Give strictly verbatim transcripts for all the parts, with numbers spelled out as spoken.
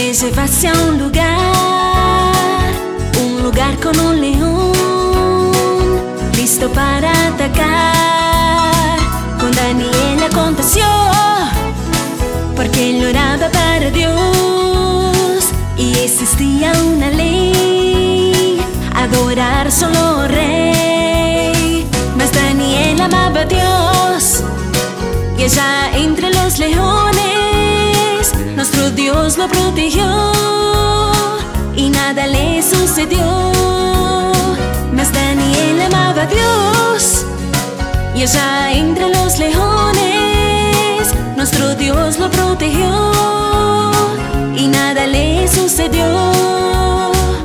te llevaste a un lugar, un lugar con un león, listo para atacar. Con Daniel aconteció, porque él oraba para Dios, y existía una ley: adorar solo al Rey. Mas Daniel amaba a Dios, y allá entre los leones nuestro Dios lo protegió, y nada le sucedió. Mas Daniel amaba a Dios, y allá entre los leones nuestro Dios lo protegió, y nada le sucedió.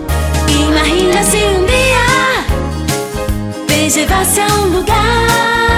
Imagina si un día te llevaste a un lugar